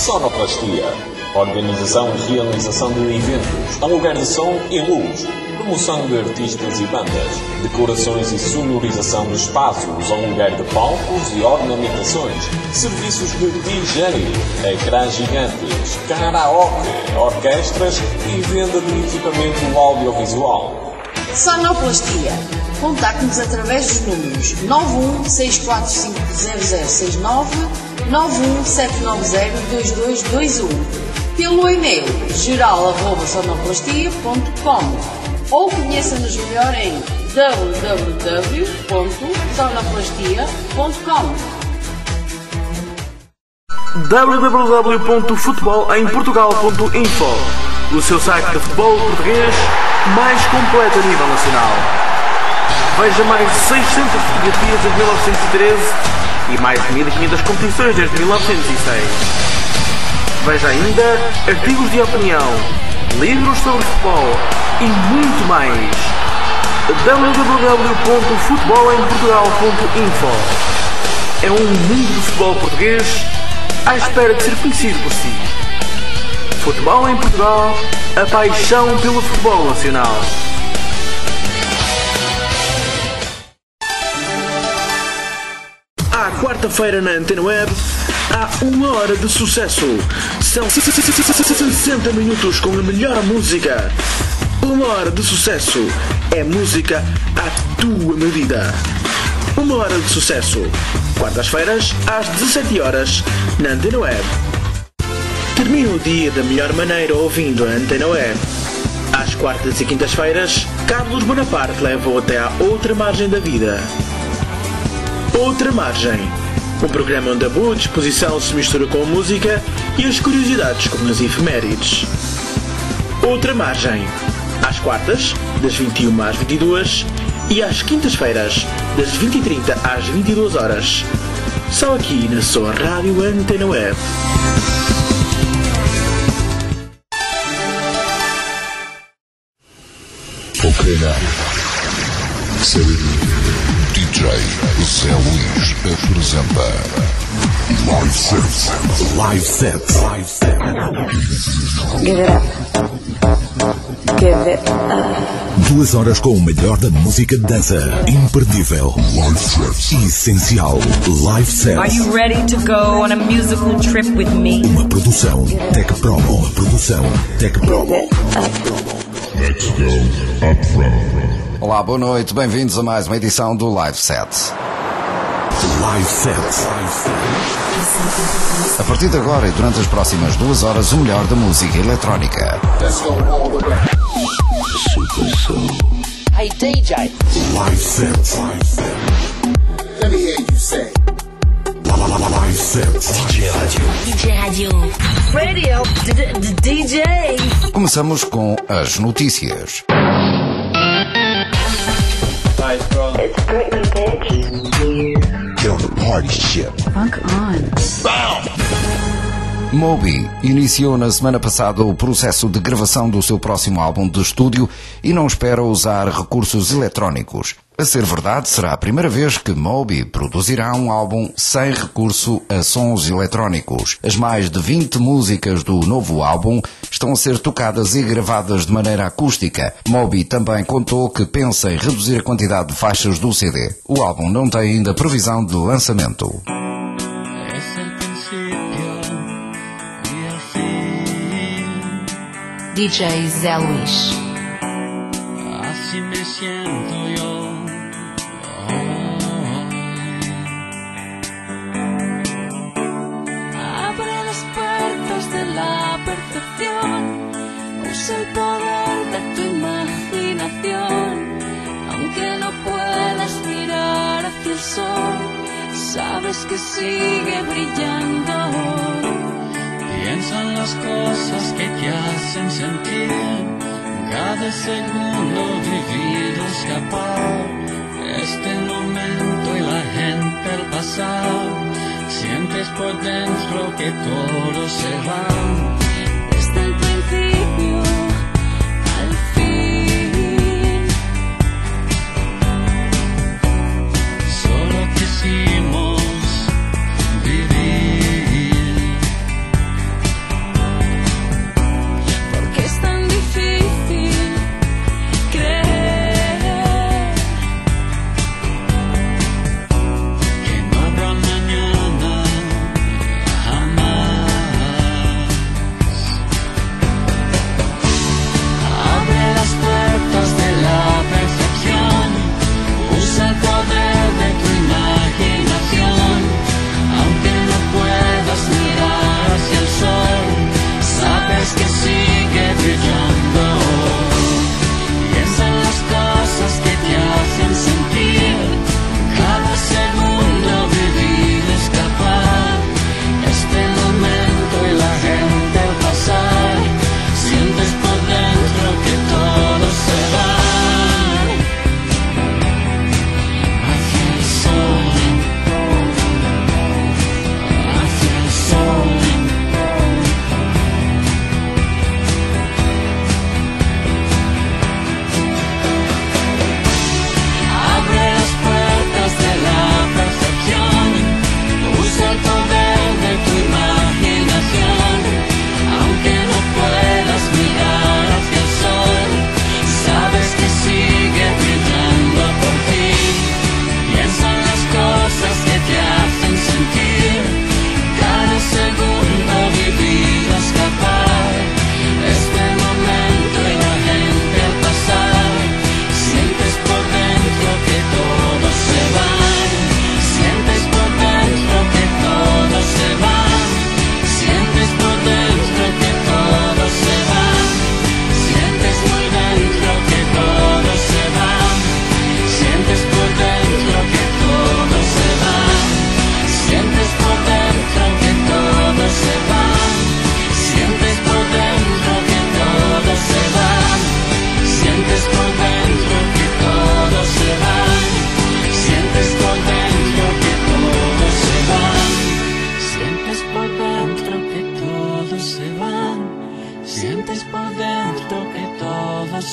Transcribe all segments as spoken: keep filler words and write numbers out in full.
Sonoplastia. Organização e realização de eventos, aluguer de som e luz, promoção de artistas e bandas, decorações e sonorização de espaços, aluguer de palcos e ornamentações, serviços de D J, ecrãs gigantes, karaoke, orquestras e venda de equipamento audiovisual. Sonoplastia. Contacte-nos através dos números nove um seis quatro cinco zero zero seis nove, nove um sete nove zero dois dois dois um, pelo e-mail geral arroba sonoplastia ponto com ou conheça-nos melhor em w w w ponto sonoplastia ponto com. w w w ponto futebol em portugal ponto info, o seu site de futebol português mais completo a nível nacional. Veja mais de seiscentas fotografias desde mil novecentos e treze e mais de mil e quinhentas competições desde mil novecentos e seis. Veja ainda artigos de opinião, livros sobre futebol e muito mais. w w w ponto futebol em portugal ponto info é um mundo do futebol português à espera de ser conhecido por si. Futebol em Portugal, a paixão pelo futebol nacional. À quarta-feira na Antena Web, há uma hora de sucesso. São sessenta minutos com a melhor música. Uma hora de sucesso é música à tua medida. Uma hora de sucesso. Quartas-feiras, às dezassete horas, na Antena Web. Termina o dia da melhor maneira ouvindo a Antena Web. Às quartas e quintas-feiras, Carlos Bonaparte leva-o até à outra margem da vida. Outra Margem. Um programa onde a boa disposição se mistura com a música e as curiosidades com as efemérides. Outra Margem. Às quartas, das vinte e uma às vinte e duas e às quintas-feiras, das vinte e trinta às vinte e duas horas. Só aqui na sua Rádio Antena Web. Ok, now. D J Zé Luís apresenta Live Set. Live Set. Live Set. Give it up. Give it up. Duas horas com o melhor da música de dança. Imperdível. Live Set. Essencial. Live Set. Are you ready to go on a musical trip with me? Uma produção Tech Promo. Uma produção Tech Promo. Let's go up front. Olá, boa noite, bem-vindos a mais uma edição do Live Set. Live Set. A partir de agora e durante as próximas duas horas, o melhor da música eletrónica. Super Soul. Hey D J. Live Set. Let me hear you say. Live Set. D J Radio. D J Radio. Radio. D J. Começamos com as notícias. It's Britney, bitch. Get on the party ship. Funk on. Bow! Moby iniciou na semana passada o processo de gravação do seu próximo álbum de estúdio e não espera usar recursos eletrónicos. A ser verdade, será a primeira vez que Moby produzirá um álbum sem recurso a sons eletrónicos. As mais de vinte músicas do novo álbum estão a ser tocadas e gravadas de maneira acústica. Moby também contou que pensa em reduzir a quantidade de faixas do C D. O álbum não tem ainda previsão de lançamento. D J Zé Luís. Así me siento yo. Abre las puertas de la percepción, usa el poder de tu imaginación. Aunque no puedas mirar hacia el sol, sabes que sigue brillando. Piensa en las cosas que te hacen sentir, cada segundo vivido escapar. Este momento y la gente al pasar, sientes por dentro que todo se va. Desde el principio al fin, solo quisimos vivir.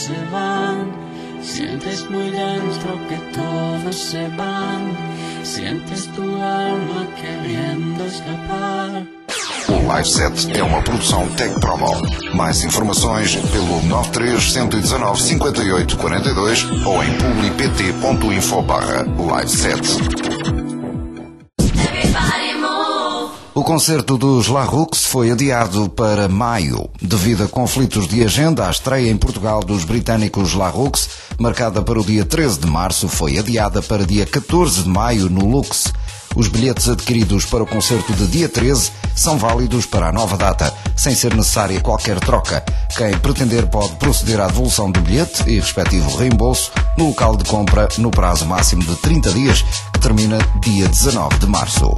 se van. Sientes muy dentro que todos se van. Sientes tu alma queriendo escapar. O Live Set é uma produção Tech Promo. Mais informações pelo nove três um um nove cinco oito quatro dois ou em publipt ponto info barra Live Set. O concerto dos La Rux foi adiado para maio. Devido a conflitos de agenda, a estreia em Portugal dos britânicos La Rux, marcada para o dia treze de março, foi adiada para dia catorze de maio no Lux. Os bilhetes adquiridos para o concerto de dia treze são válidos para a nova data, sem ser necessária qualquer troca. Quem pretender pode proceder à devolução do bilhete e respectivo reembolso no local de compra no prazo máximo de trinta dias, que termina dia dezanove de março.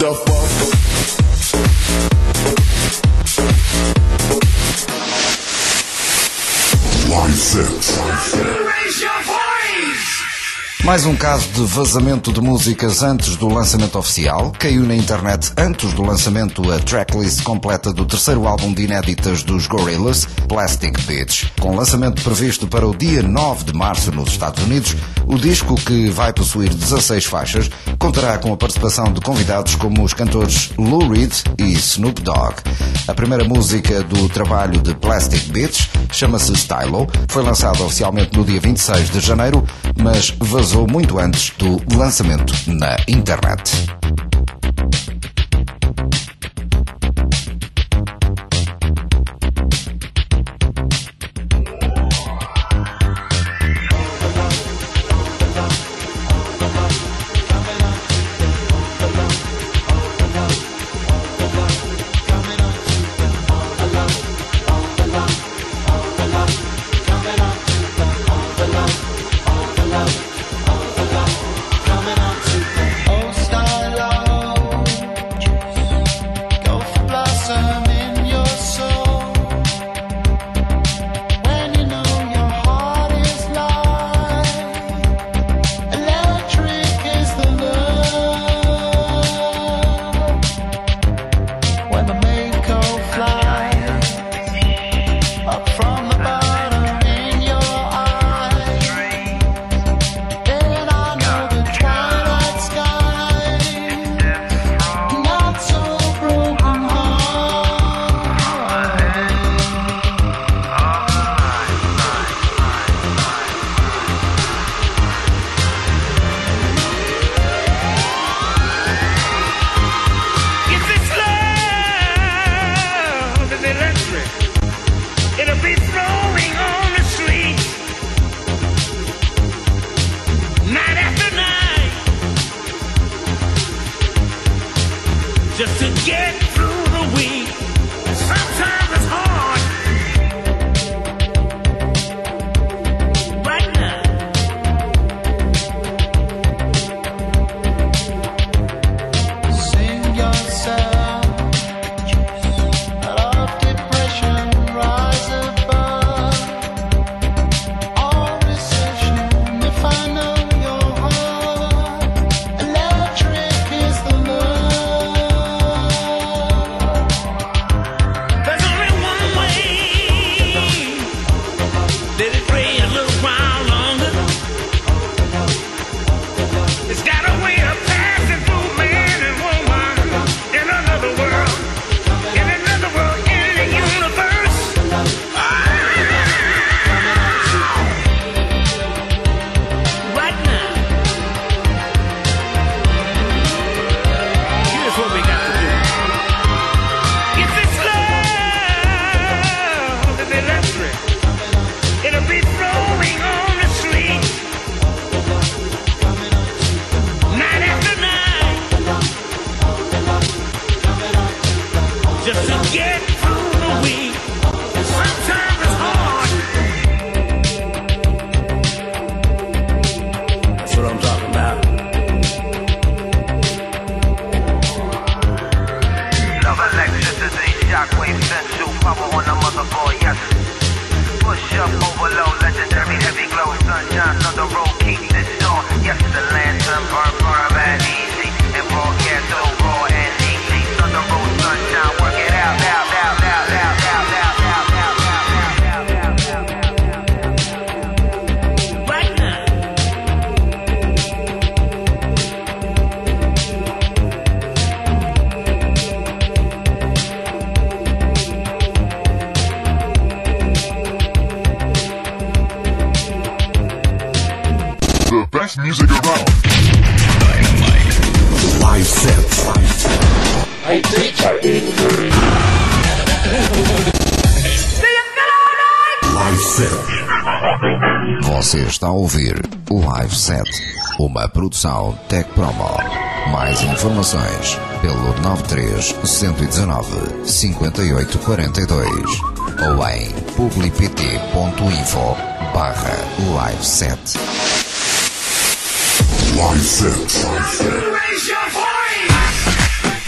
the fuck? Live set. Raise your voice! Mais um caso de vazamento de músicas antes do lançamento oficial. Caiu na internet antes do lançamento a tracklist completa do terceiro álbum de inéditas dos Gorillaz, Plastic Beach. Com lançamento previsto para o dia nove de março nos Estados Unidos, o disco, que vai possuir dezasseis faixas, contará com a participação de convidados como os cantores Lou Reed e Snoop Dogg. A primeira música do trabalho de Plastic Beach chama-se Stylo. Foi lançada oficialmente no dia vinte e seis de janeiro, mas vazou muito antes do lançamento na internet. Just to get through the week, sometimes it's hard. Right now, sing yourself out of depression, rise above all recession. If I know your heart, electric is the love. There's only one way. Let it rain a little while longer. It's got a way of passing through man and woman in another world, in another world, in the universe. Right now, here's what we got to do. If it's love, it's electric. It'll be flowing on the street, night after night, just to get through the week. Sometimes it's hard. That's what I'm talking about. Love electricity, shockwave, sensual power on the motherboard, yes. Push up, overload, legendary, heavy glow, sunshine on the road, keep this on. Yes, the lantern burn, burn, bad, easy, and broadcast so raw and easy. On the road, sunshine, work it out, out, out, out, out, out, out, out, out, out, out. Right now, The best music around. Live set. Hey, D J. Live set. Você está a ouvir o Live Set, uma produção Tech Promo. Mais informações pelo nove três, um um nove, cinco oito quatro dois ou em publipt ponto info barra live set. Live set. raise your voice.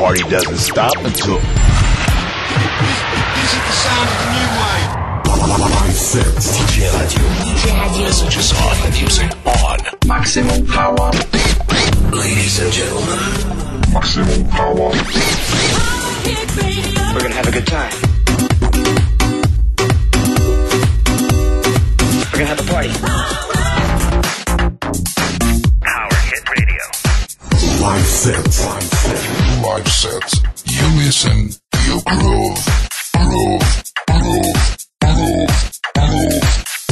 party doesn't stop until... This is the sound of the new wave. Live set. D J Radio. D J Radio. Messages on. Music on. Maximum power. Ladies and gentlemen. Maximum power. We're gonna have a good time. We're gonna have a party. Power Hit Radio. Live set. Live set. Live set. You listen. You groove. Groove. Groove. Groove. Groove.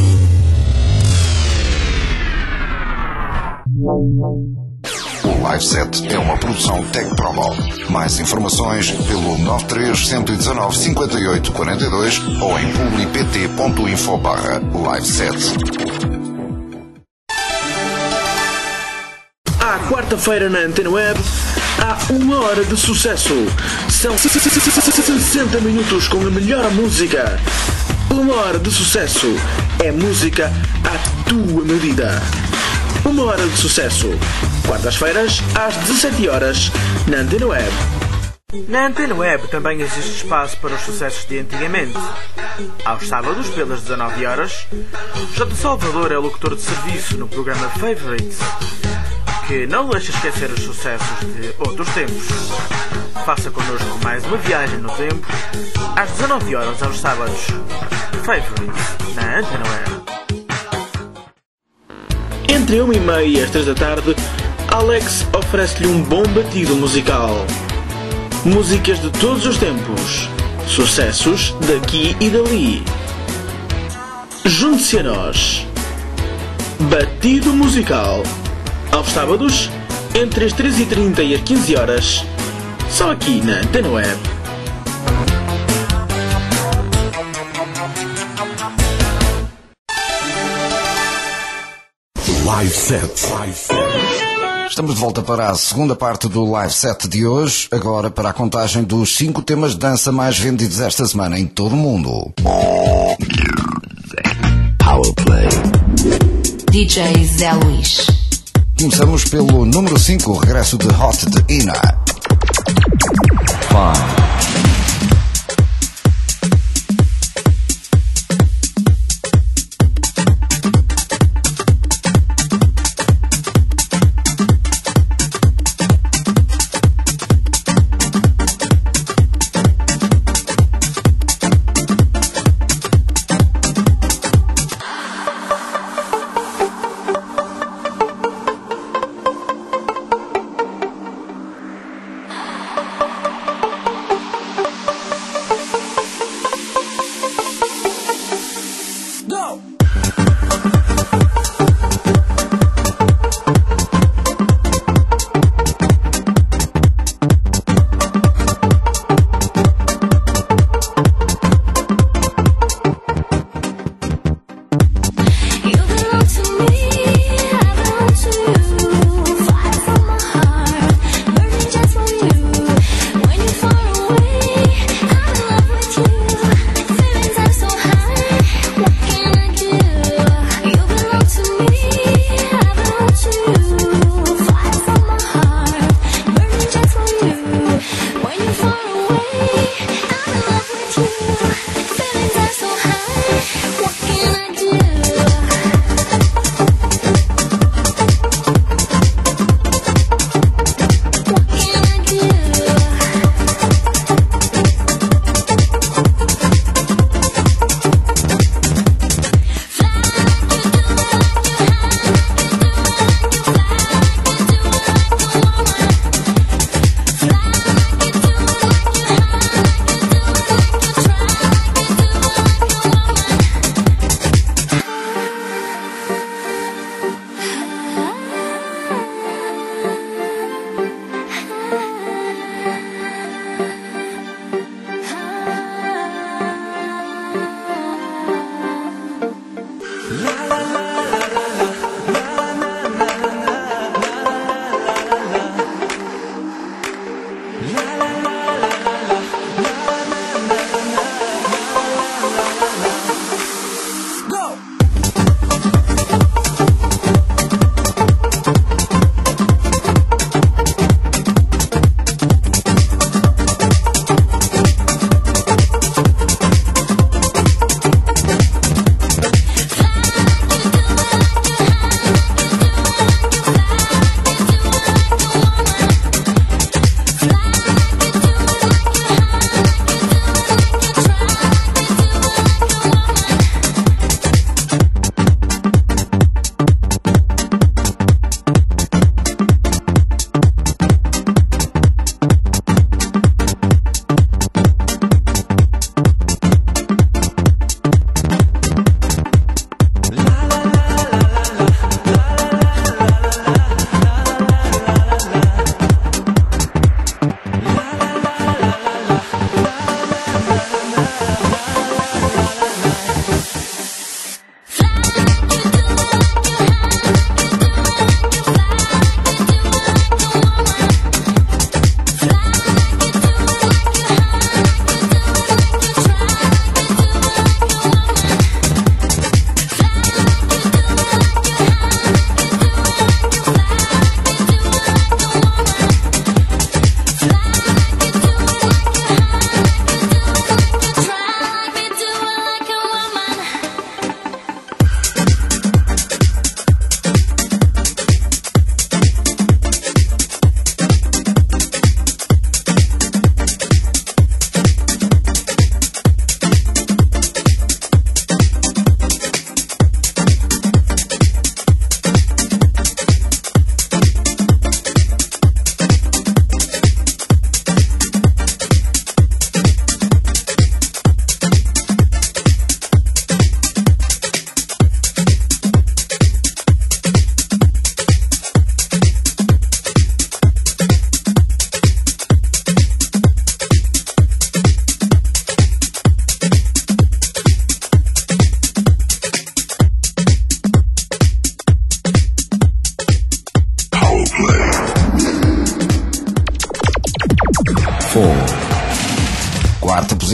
O Live Set é uma produção Tech Promo. Mais informações pelo nove três um um nove cinco oito quatro dois ou em publipt ponto info barra live set. À quarta-feira na Antena Web, há uma hora de sucesso. São sessenta minutos com a melhor música. Uma hora de sucesso é música à tua medida. Uma hora de sucesso. Quartas-feiras, às dezassete horas, na Antena Web. Na Antena Web também existe espaço para os sucessos de antigamente. Aos sábados, pelas dezanove horas, J. Salvador é locutor de serviço no programa Favorites, que não deixa esquecer os sucessos de outros tempos. Faça connosco mais uma viagem no tempo, às dezanove horas aos sábados. Favorites, na Antena Web. Entre uma e meia e as três da tarde, Alex oferece-lhe um bom batido musical. Músicas de todos os tempos. Sucessos daqui e dali. Junte-se a nós. Batido musical. Aos sábados, entre as três e trinta e as quinze horas. Só aqui na Antena Web. Live set. Live set. Estamos de volta para a segunda parte do Live Set de hoje, agora para a contagem dos cinco temas de dança mais vendidos esta semana em todo o mundo. Powerplay. D J Zé Luís. Começamos pelo número cinco, o regresso de Hot de Ina. Fun.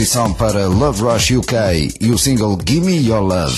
posição para Love Rush U K e o single Gimme Your Love.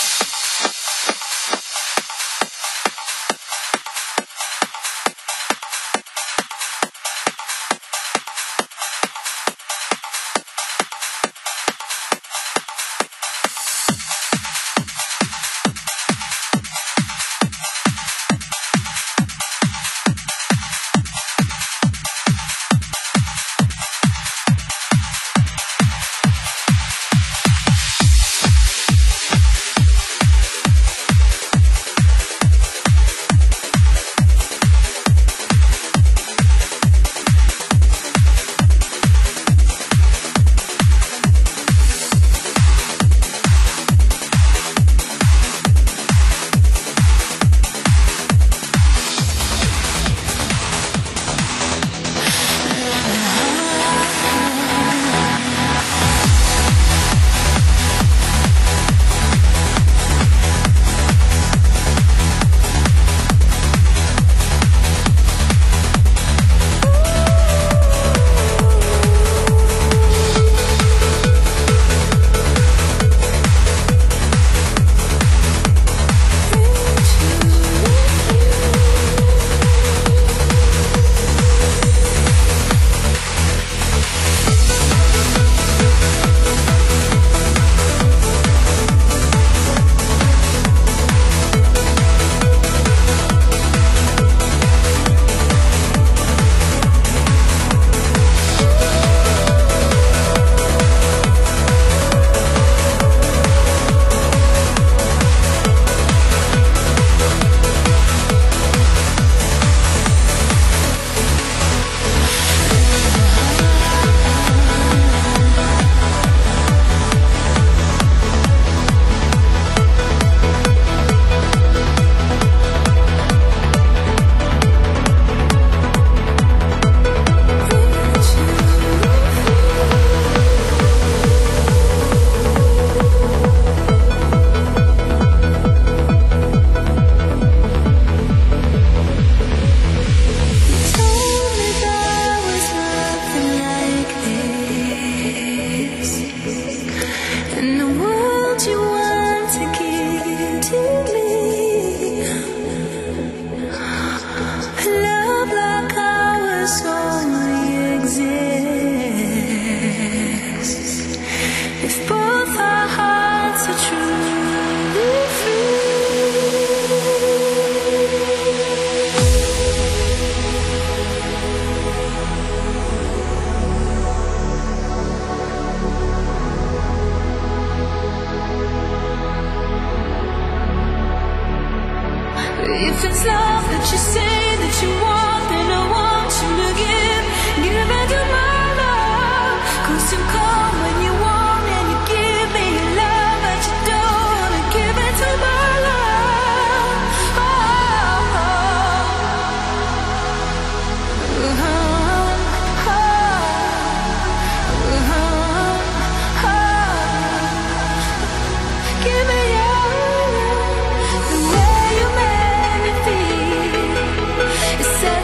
If it's love that you say that you want, then I want you to give, give it to my love. 'Cause you come when you want and you give me your love, but you don't wanna give it to my love. Oh, oh, oh, oh, oh, oh. Give me your love, the way you make me feel. It's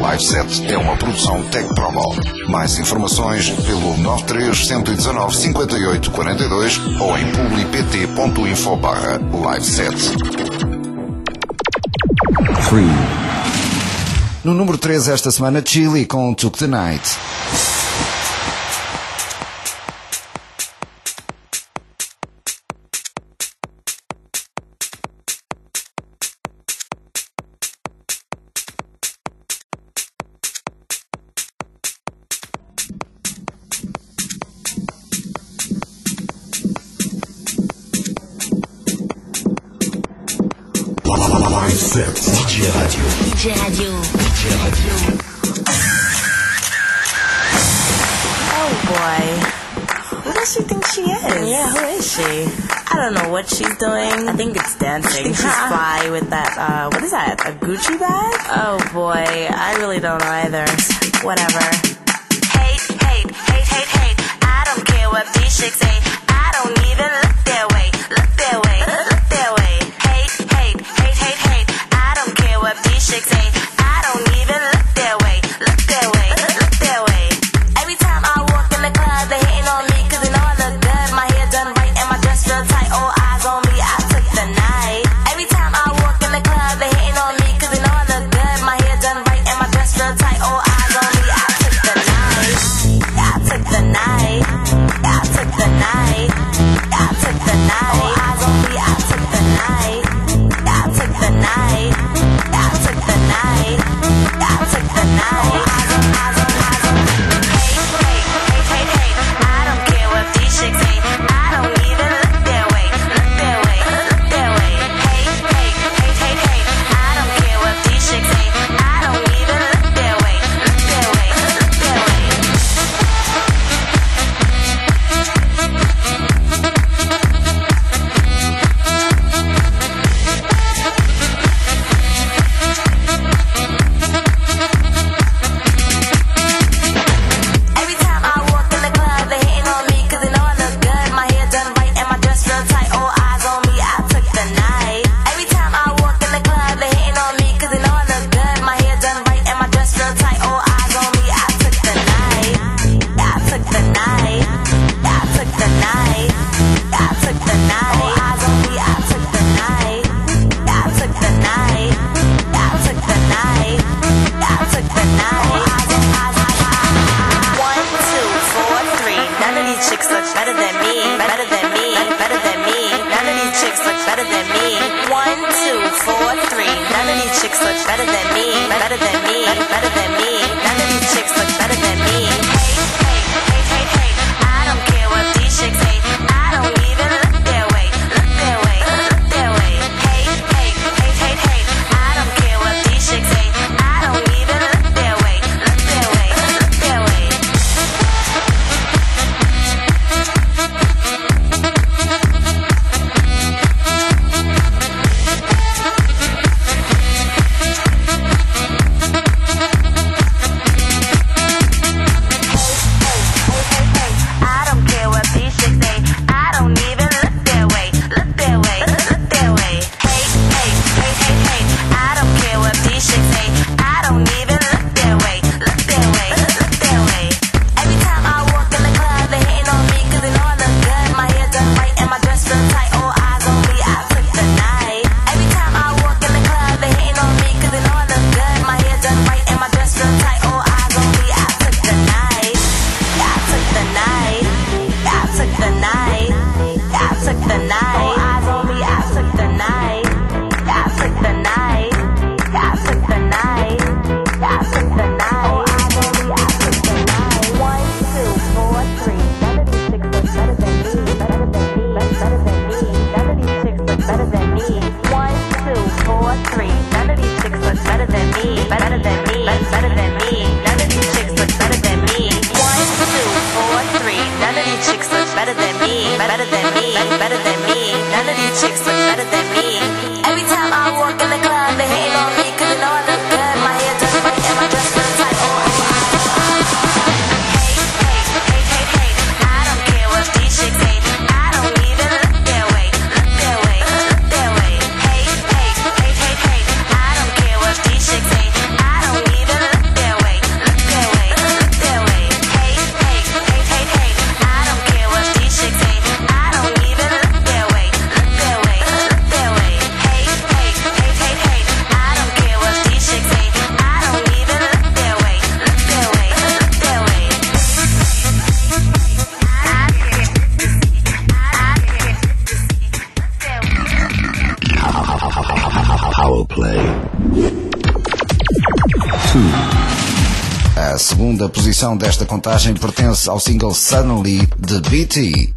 Live Set é uma produção Tech Promo. Mais informações pelo nove três um um nove, cinco oito quatro dois ou em publipt ponto info barra liveset. No número três esta semana, Chile com Took the Night. D J Radio. D J Radio. D J Radio. Oh boy. Who does she think she is? Yeah, who is she? I don't know what she's doing. I think it's dancing. She's fly with that, uh, what is that? A Gucci bag? Oh boy, I really don't know either. Whatever. Hate, hate, hate, hate, hate. I don't care what these chicks say. I don't even look their way. Look their way. Look their way. Hate, hate, hate, hate, hate. I don't care what these chicks say. I don't even look their way. Look their way. Look their way. Every time I walk in the club, they hating on me cause they know I look good. My hair done right and my dress real tight. All eyes on me, I took the night. Every time I walk in the club, they hating on me cause they know I look good. My hair done right and my dress real tight. All eyes on me, I took the night. I took the night. I took the night. I took the night. All eyes on me, I took the night. I took the night. I took the night. I took the night. Eyes on, eyes on, eyes on. Hate, hate, hate, hate, hate. I don't care what these chicks say. I don't even look their way. Look their way. Look their way. Hate, hate, hate, hate, hate. I don't care what these chicks say. I don't even look their way. Look their way. Look their way. Every time I walk in the club, they hating on me cause they know I look good. My hair done right and my dress real tight. All eyes on me, I took the night. Every time I walk in the club, they hating on me cause they know I look good. My hair done right and my dress real tight. All eyes on me, I took the night. I took the night. I took the night. I took the night. All eyes on me, I took the night. I took the night. I took the night. I took the night. All eyes on, eyes on, eyes on. One, two, four, three. None of these chicks look better than me. Better than me. Better than me. None of these chicks look better than me. One, two, four, three. None of these chicks look better than me. Better than me. Better than me. None of these chicks look better than me. Hate, hate, hate, hate, hate. I don't care what these chicks say. I don't even look their way. Look their way. Look their way. Hate, hate, hate, hate, hate. I don't care what these chicks say. I don't even look their way. Look their way. Look their way. I don't care what these chicks say. I don't even look their way. Look their way. Look their way. Hate, hate, hate, hate, hate. I don't care what these chicks say. I don't even look their way. Look their way. Look their way. Every time I walk in the club, they hating on me cause they know I look good. My hair done right and my dress real tight. All eyes on me, I took the night. Every time I walk in the club, they hating on me cause they know I look good. My hair done right and my dress real tight. All eyes on me, I took the night. I took the night. I took the night. I took the night. All eyes on me, I took the night. I took the night. I took the night. I took the night. All eyes on me, I took the night. One, two, four, three. None of these chicks look better than me. Better than me. Better than me. None of these chicks look better than me. One, two, four, three. None of these chicks look better than me. Better than me. Better than me. None of these chicks look better than me. One, two, four, three. None of these chicks look better than me. Better than me. Better than me. None of these chicks look better than me. Every time I walk in the club, they hating on me cause they know I look good. My hair done right and my dress real tight. Oh, hate, hate, hate, hate, hate. I don't care what these chicks say. I don't even look their way. Look their way. Look their way. Hate, hate, hate, hate, hate. I don't care what these chicks say. I don't even look their segunda posição desta contagem pertence ao single Suddenly de B T.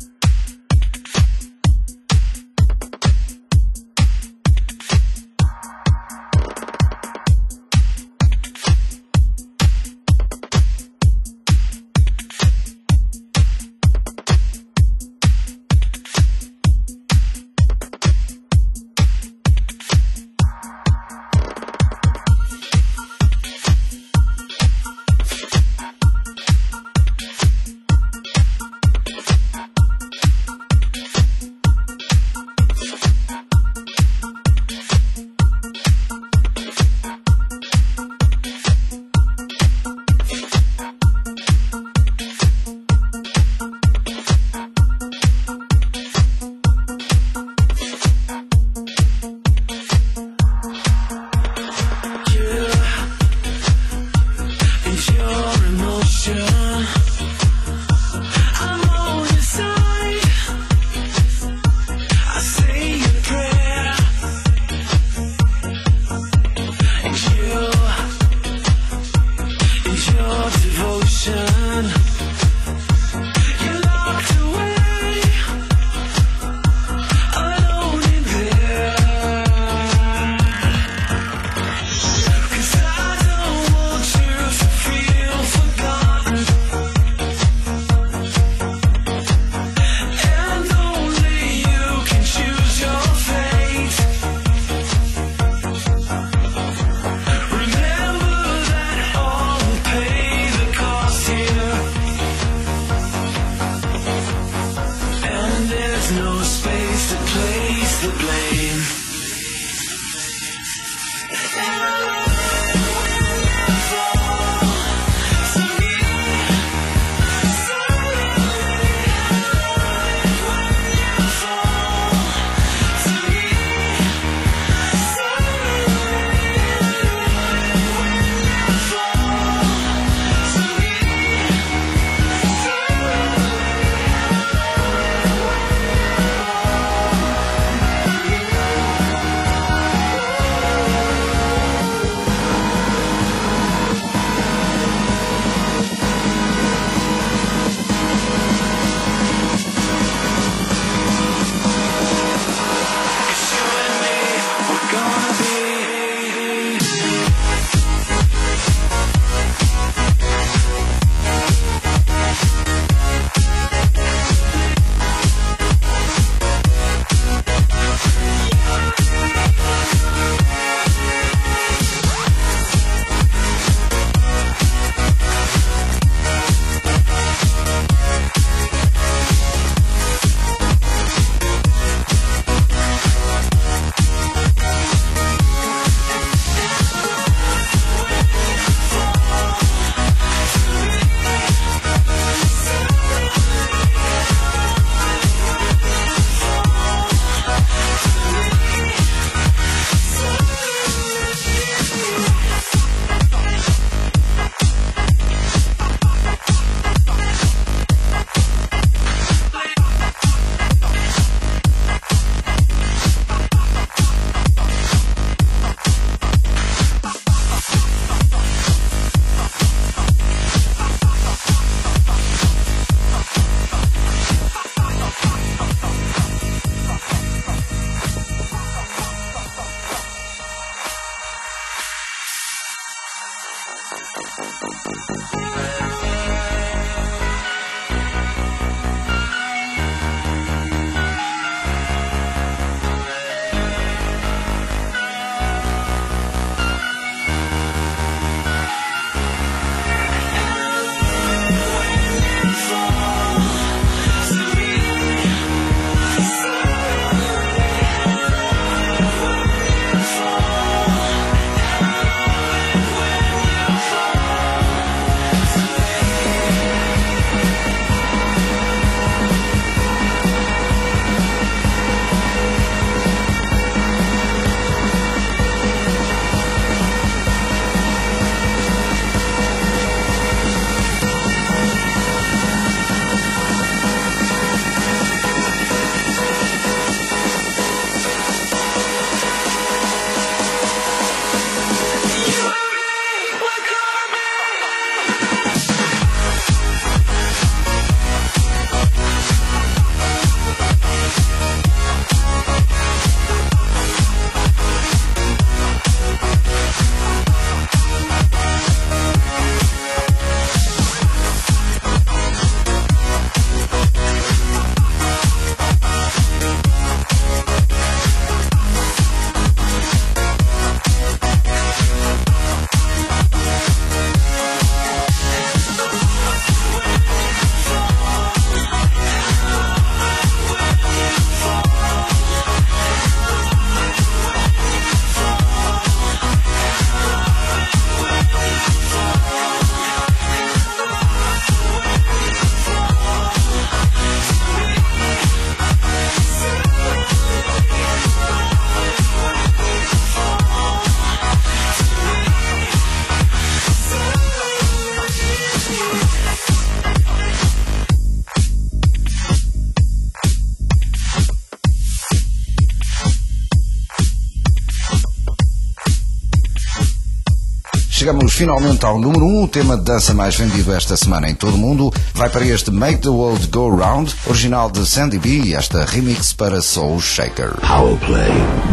chegamos finalmente ao número um. O tema de dança mais vendido esta semana em todo o mundo vai para este Make the World Go Round, original de Sandy B, e esta remix para Soul Shaker. Power Play.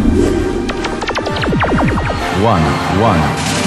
One, one.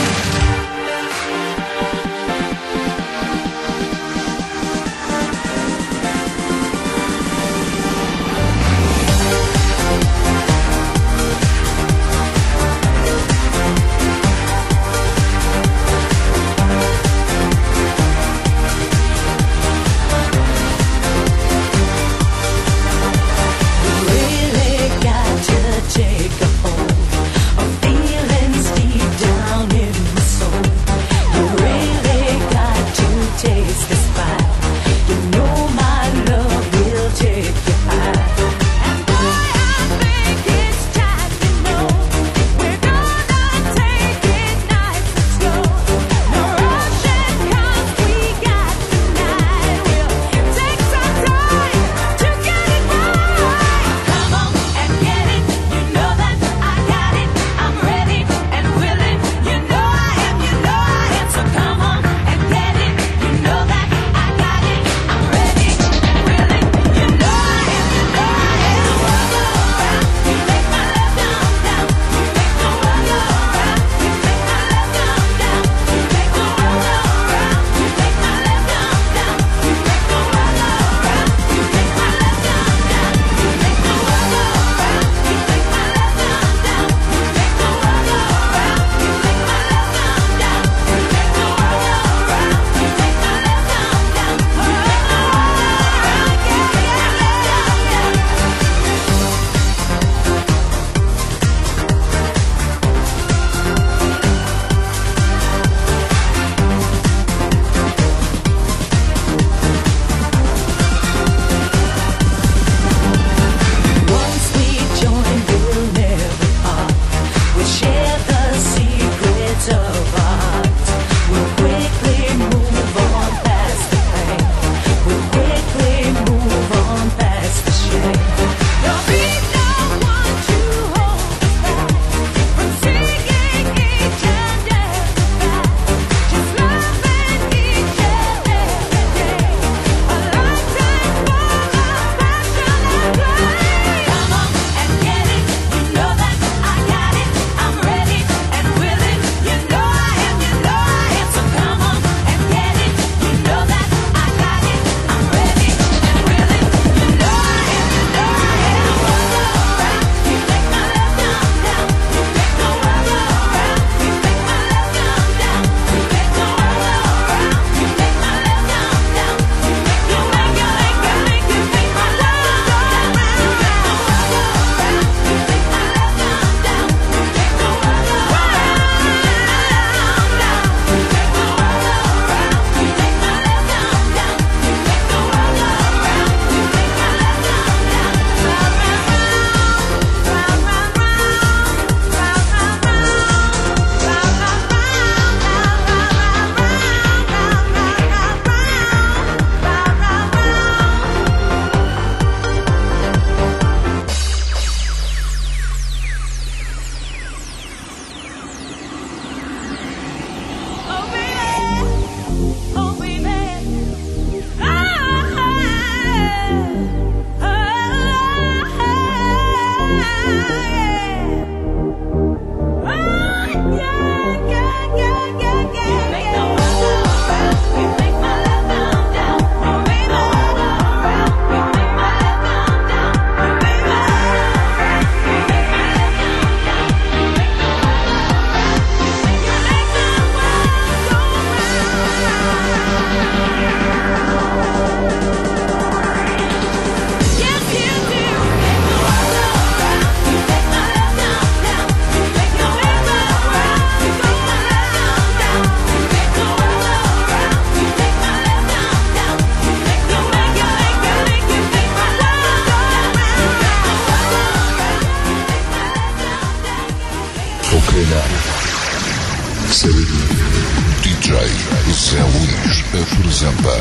D J Zé Luís apresenta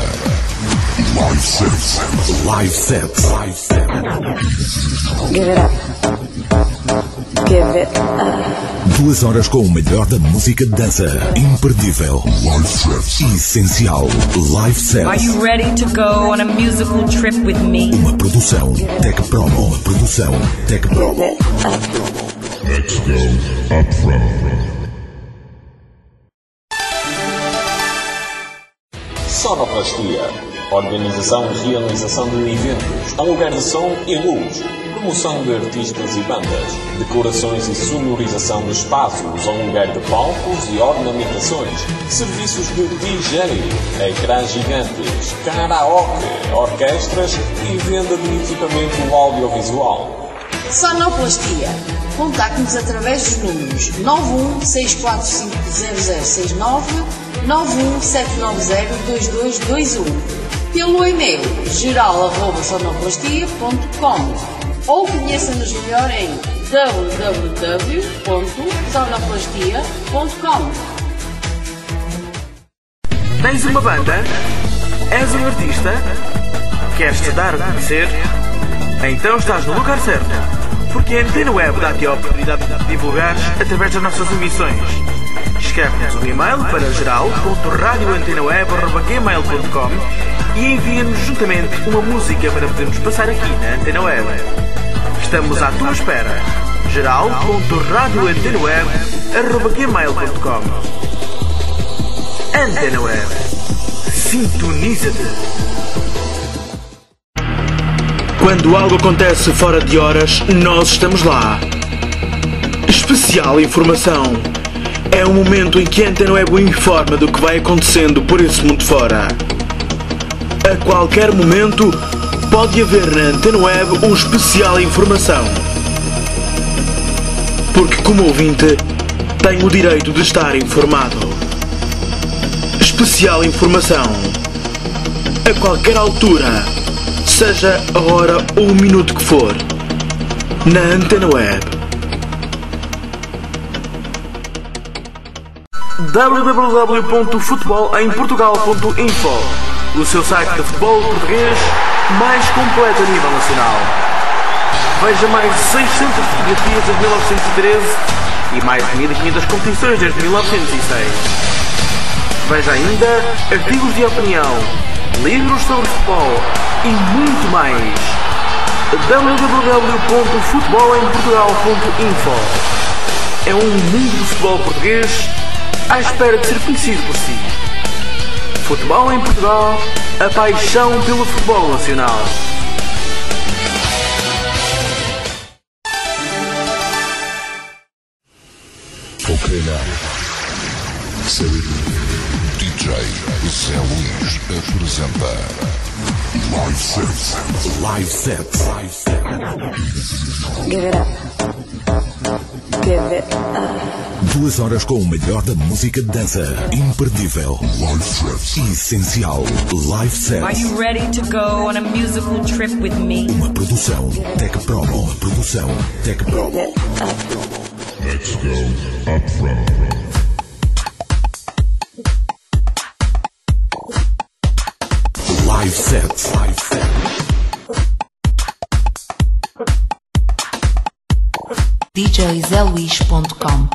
Live Set. Live Set. Live Set. Give it up. Give it up. Duas horas com o melhor da música de dança. Imperdível. Live sets. Essencial. Live sets. Are you ready to go on a musical trip with me? Uma produção Tech Promo. Uma produção Tech Promo. Let's go up front. Sonoplastia. Organização e realização de eventos. Um lugar de som e luz. Promoção de artistas e bandas. Decorações e sonorização de espaços. Um lugar de palcos e ornamentações. Serviços de D J. Ecrãs gigantes. Karaoke. Orquestras e venda de equipamento audiovisual. Sonoplastia. Contacte-nos através dos números nove um seis quatro cinco zero zero seis nove, nove um sete nove zero dois dois dois um, pelo e-mail geral arroba sonoplastia ponto com ou conheça-nos melhor em w w w ponto sonoplastia ponto com. Tens uma banda? És um artista? Queres-te dar a conhecer? Então estás no lugar certo. Porque a Antena Web dá-te a oportunidade de divulgar através das nossas emissões. Escreve-nos um e-mail para geral ponto radio antena web arroba gmail ponto com e envia-nos juntamente uma música para podermos passar aqui na Antena Web. Estamos à tua espera. geral ponto radio antena web arroba gmail ponto com. Antena Web. Sintoniza-te. Quando algo acontece fora de horas, nós estamos lá. Especial informação. É o momento em que a Antena Web informa do que vai acontecendo por esse mundo fora. A qualquer momento, pode haver na Antena Web um especial informação. Porque, como ouvinte, tem o direito de estar informado. Especial informação. A qualquer altura. Seja a hora ou o minuto que for, na Antena Web. w w w ponto futebol em portugal ponto info, o seu site de futebol português mais completo a nível nacional. Veja mais de seiscentas fotografias desde mil novecentos e treze e mais de mil e quinhentas competições desde mil novecentos e seis. Veja ainda artigos de opinião, livros sobre futebol e muito mais. w w w ponto futebol em portugal ponto info é um mundo de futebol português à espera de ser conhecido por si. Futebol em Portugal, a paixão pelo futebol nacional. Ok, now. D J Zé Luís apresenta Live Sets. Live Sets. Give it up. Give it up. Duas horas com o melhor da música de dança. Imperdível. Live Sets. Essencial. Live Sets. Are you ready to go on a musical trip with me? Uma produção Tech Promo. Uma produção Tech Promo. Let's go up front. Live Sets. Live Sets. D J zé luís ponto com.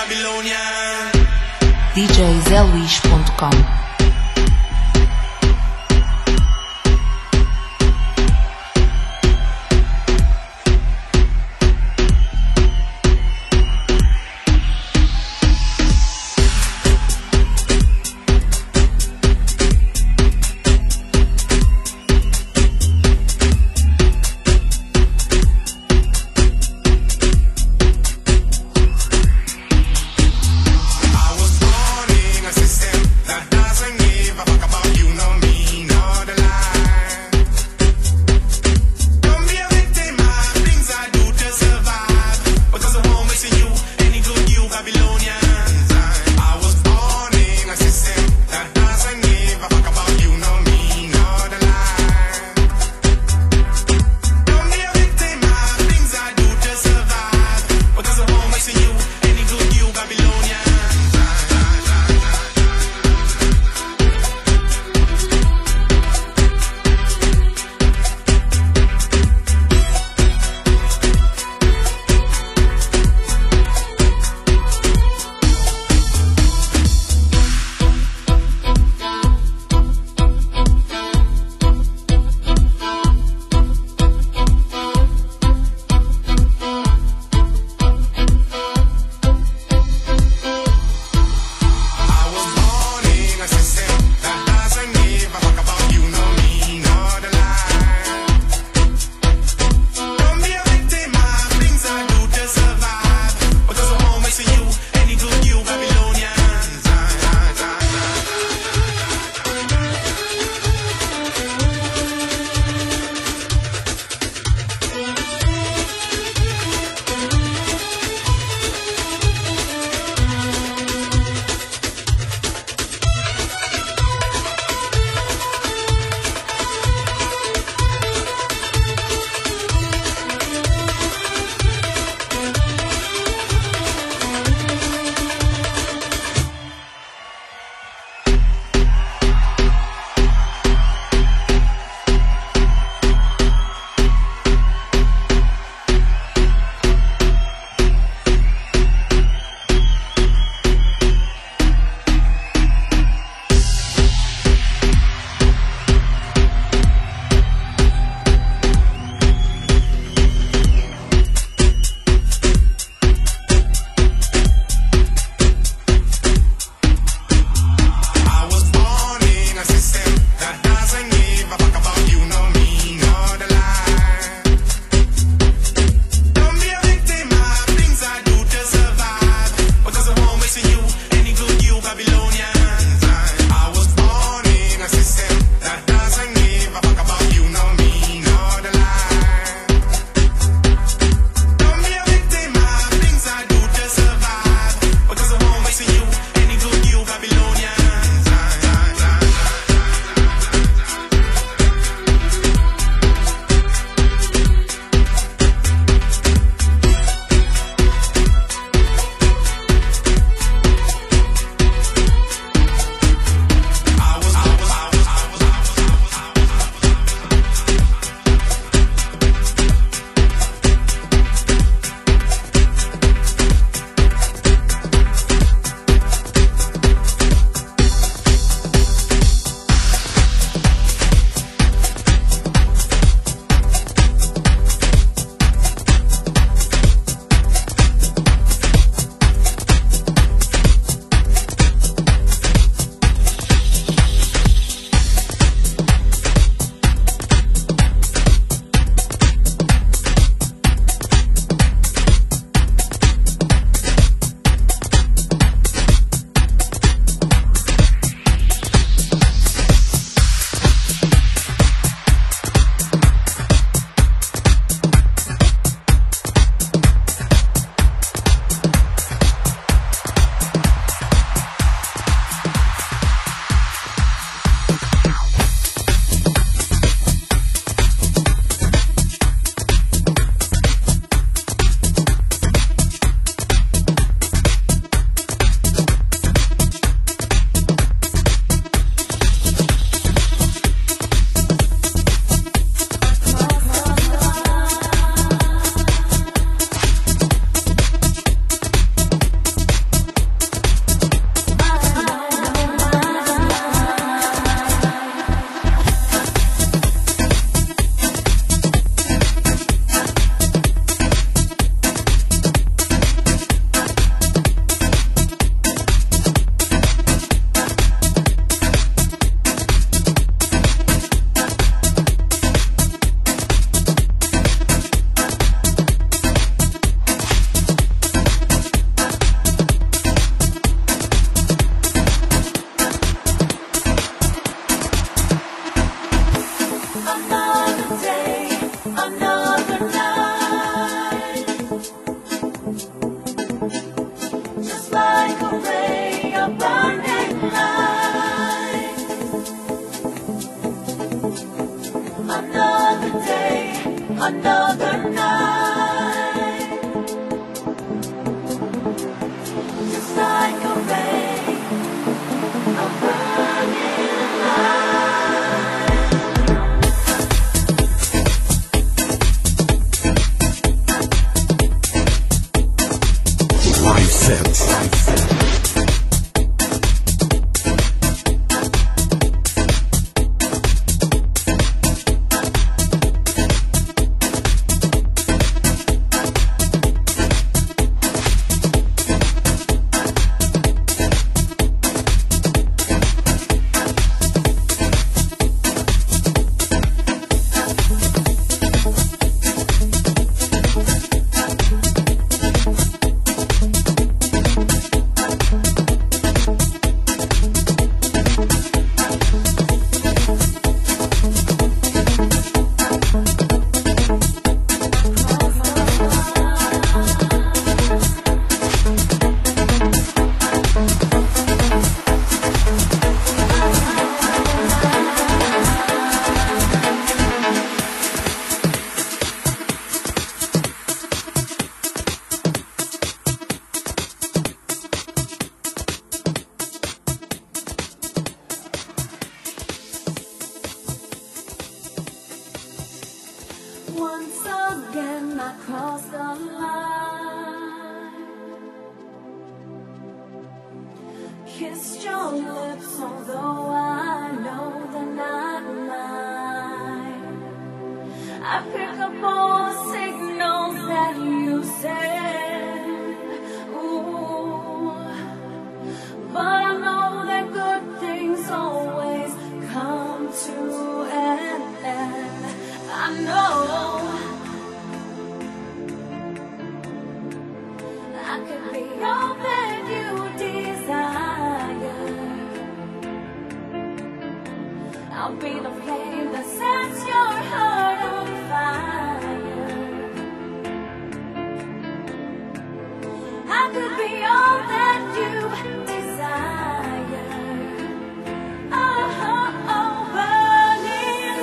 D J zé luís ponto com. System that doesn't another night. Just like a ray, a burning light. Live set. Once again I crossed the line, kissed your lips, although I know they're not mine. I pick up all the signals that you send, ooh, but I know that good things always come to an end. I know I could be all that you desire. I'll be the flame that sets your heart on fire. I could be all that you desire. Oh, oh, oh, burning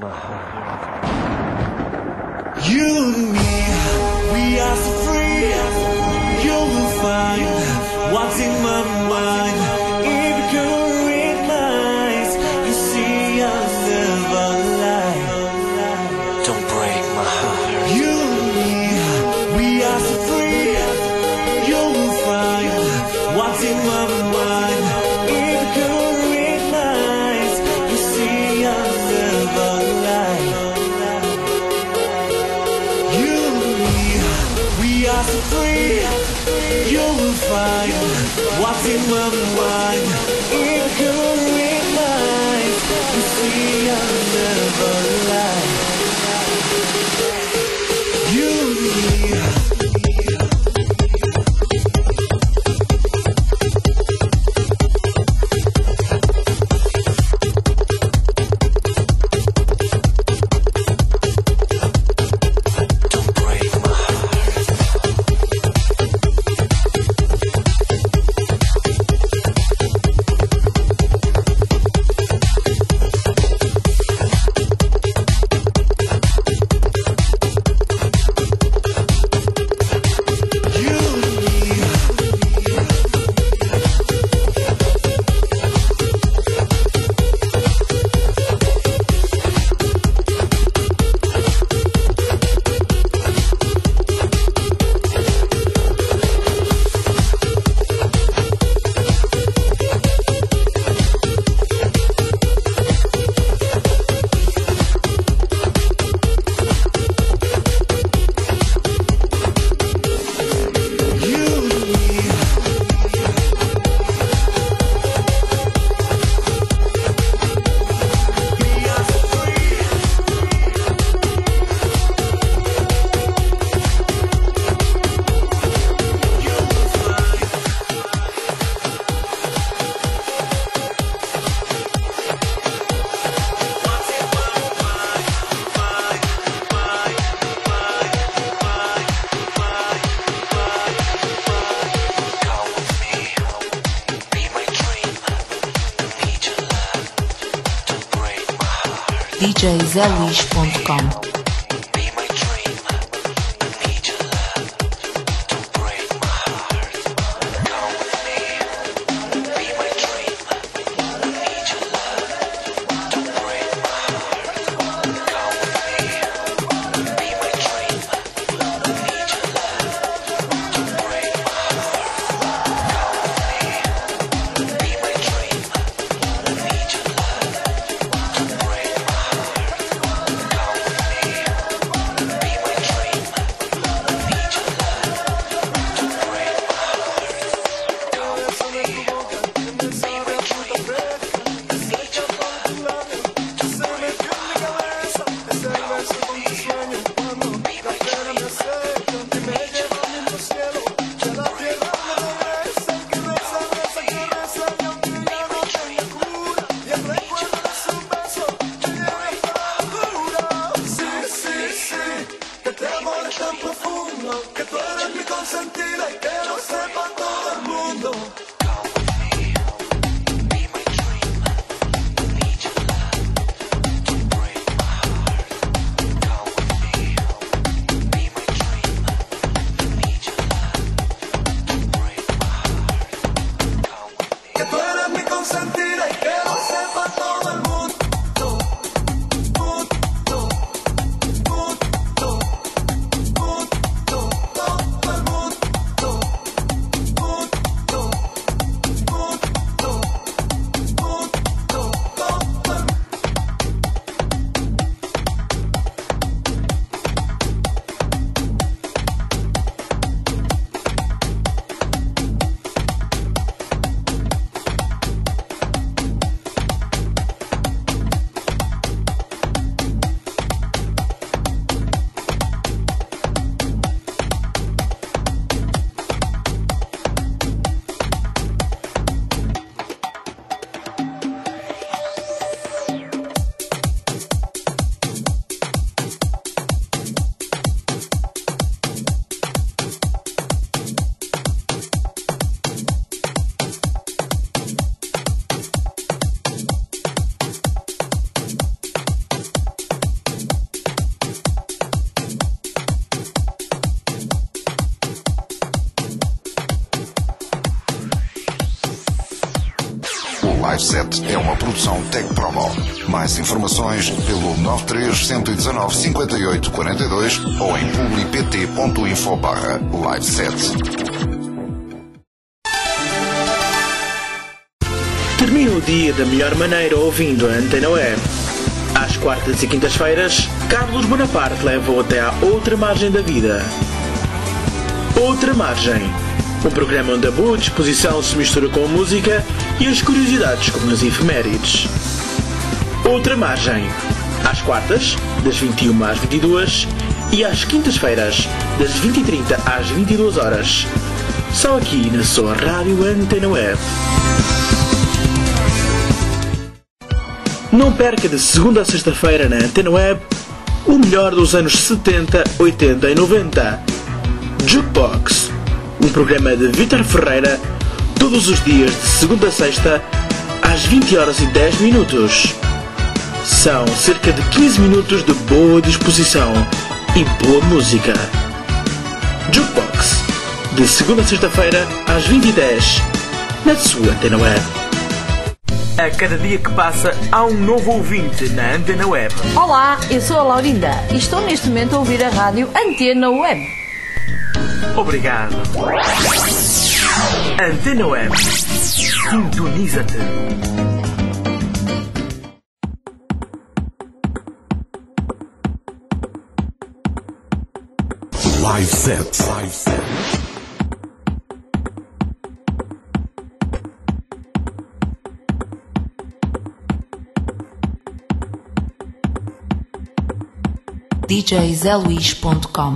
my heart. You and me, we are so free. You will find what's in my mind. If you could read my eyes, you see I'll never lie. Don't break my heart. You and me, we are so free. You will find what's in my mind. If you could read my eyes, you see I'll never lie. You and me, we are so free. You will find what's in my mind. If you could read my eyes, you see I'll never lie. You and me. D J zé luís ponto com. Me. Live Set é uma produção Tech Promo. Mais informações pelo nove três um um nove, cinco oito quatro dois ou em publipt ponto info barra live set. Termina o dia da melhor maneira ouvindo a Antena Web. Às quartas e quintas-feiras, Carlos Bonaparte leva-o até à outra margem da vida. Outra Margem. Um programa onde a boa disposição se mistura com a música e as curiosidades como as efemérides. Outra Margem. Às quartas, das vinte e uma às vinte e duas e às quintas-feiras, das vinte e trinta às vinte e duas horas. Só aqui na sua Rádio Antena Web. Não perca de segunda a sexta-feira na Antena Web o melhor dos anos setenta, oitenta e noventa. Jukebox, um programa de Vítor Ferreira, todos os dias de segunda a sexta, às vinte horas e dez minutos. São cerca de quinze minutos de boa disposição e boa música. Jukebox, de segunda a sexta-feira, às vinte e dez, na sua Antena Web. A cada dia que passa, há um novo ouvinte na Antena Web. Olá, eu sou a Laurinda e estou neste momento a ouvir a rádio Antena Web. Obrigado. Antena Web. Sintoniza-te. Live Set. Live Set. D J zé luís ponto com.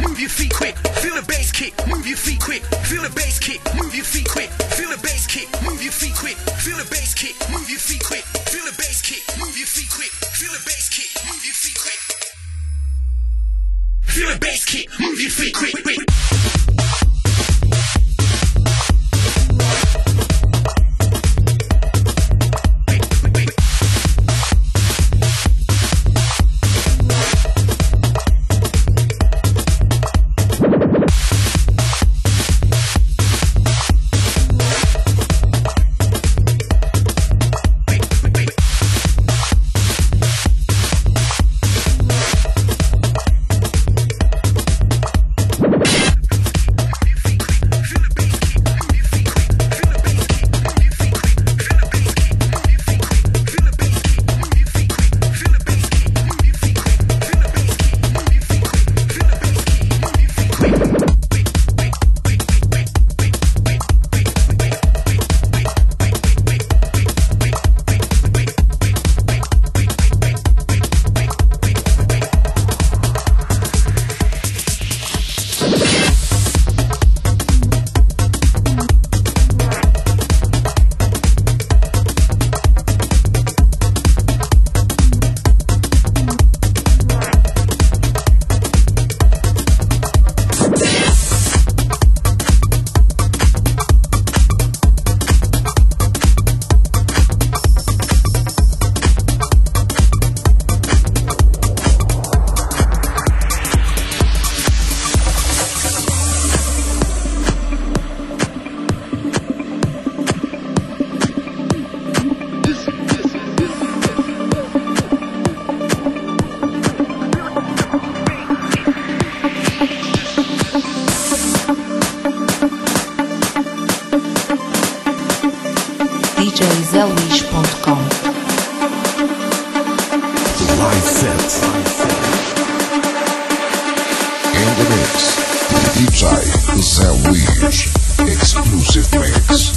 move your feet quick. Feel the bass kick, move your feet quick. Feel the bass kick, move your feet quick. Feel the bass kick, move your feet quick. Feel the bass kick, move your feet quick. Feel the bass kick, move your feet quick. Feel the bass kick, move your feet quick. Feel the bass kick, move your feet quick, quick. D J zé luís ponto com. Live set. In the mix, D J Zé Luís. Exclusive mix.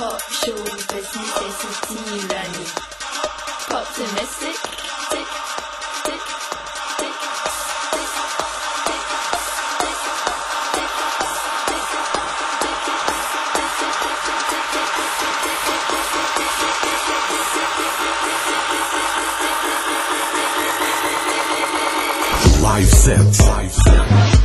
Pop show business is tyranny. Optimistic, tick, tick, tick, Live set. Live set.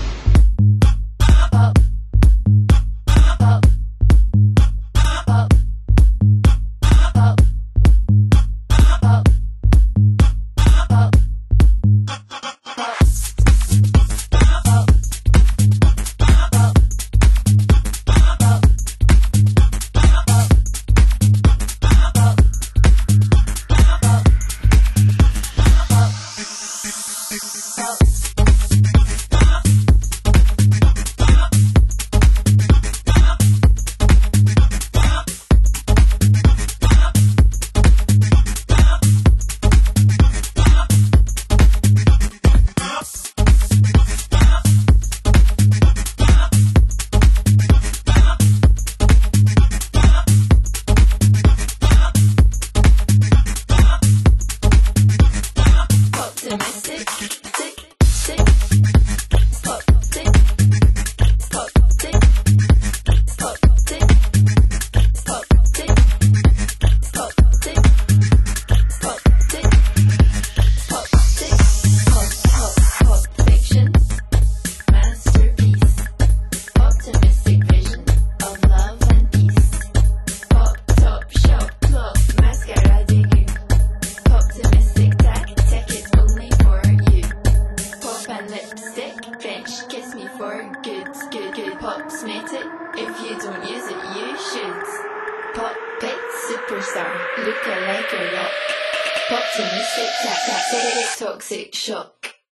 Toxic shock.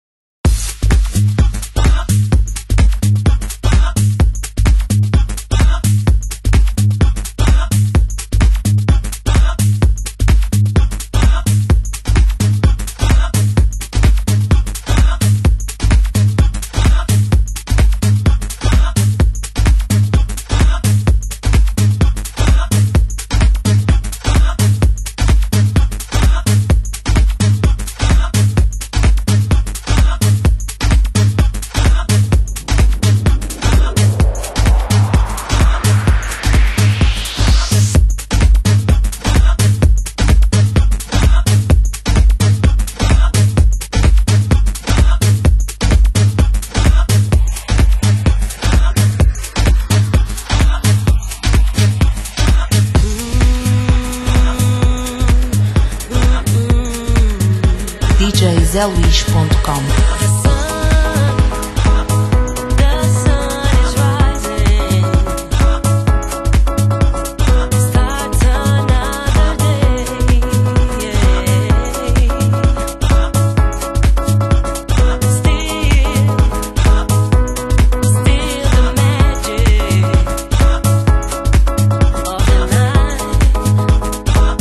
D J zé luís ponto com.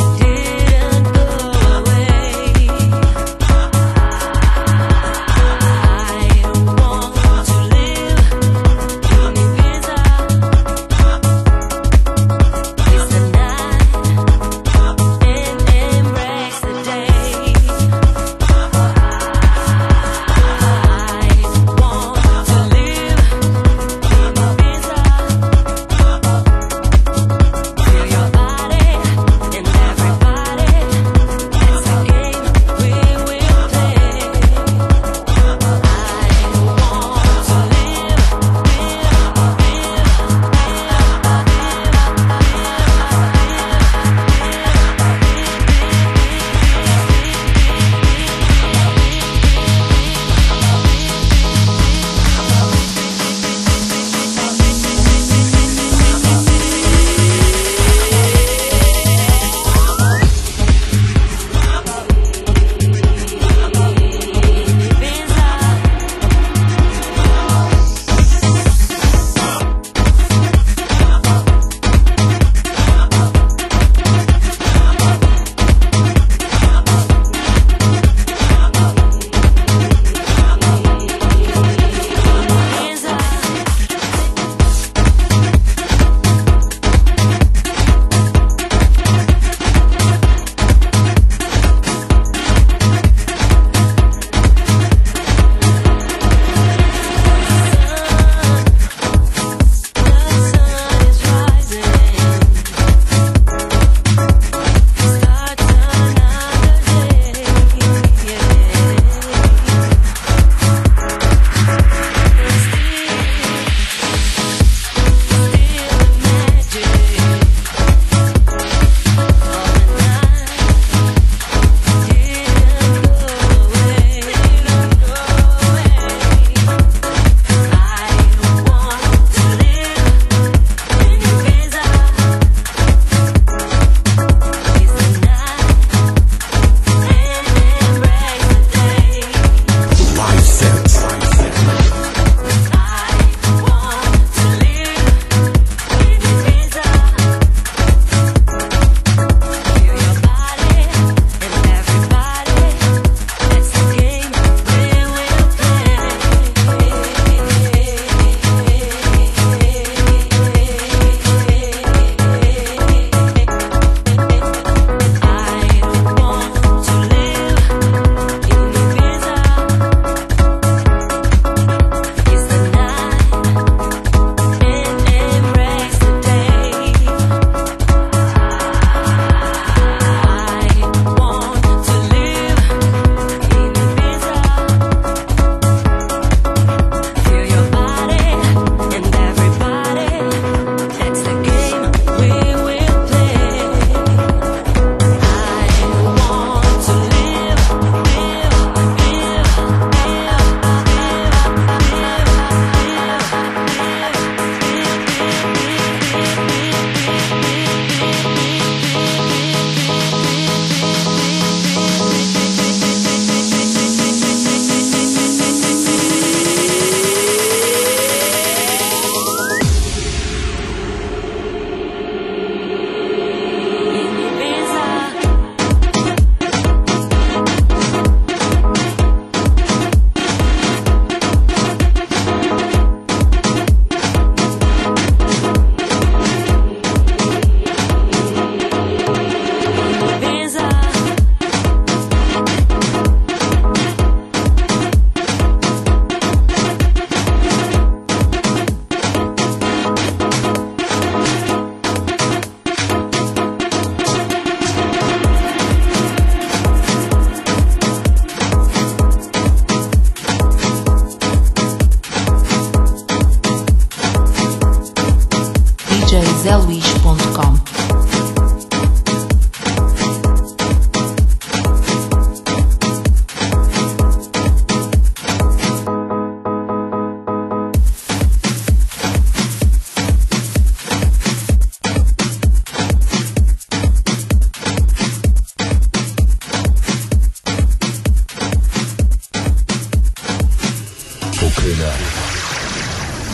Didn't go away.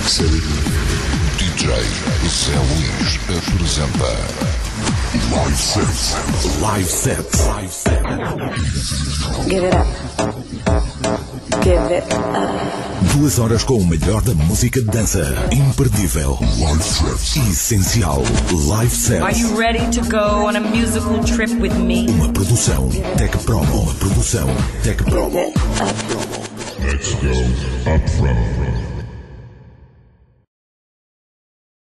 D J Zé Luís apresenta Live Set. Live Set. Give it up. Give it up. Duas horas com o melhor da música de dança. Imperdível. Live Set. Essencial. Live Set. Are you ready to go on a musical trip with me? Uma produção Tech Promo. Uma produção Tech Promo. Let's go up front.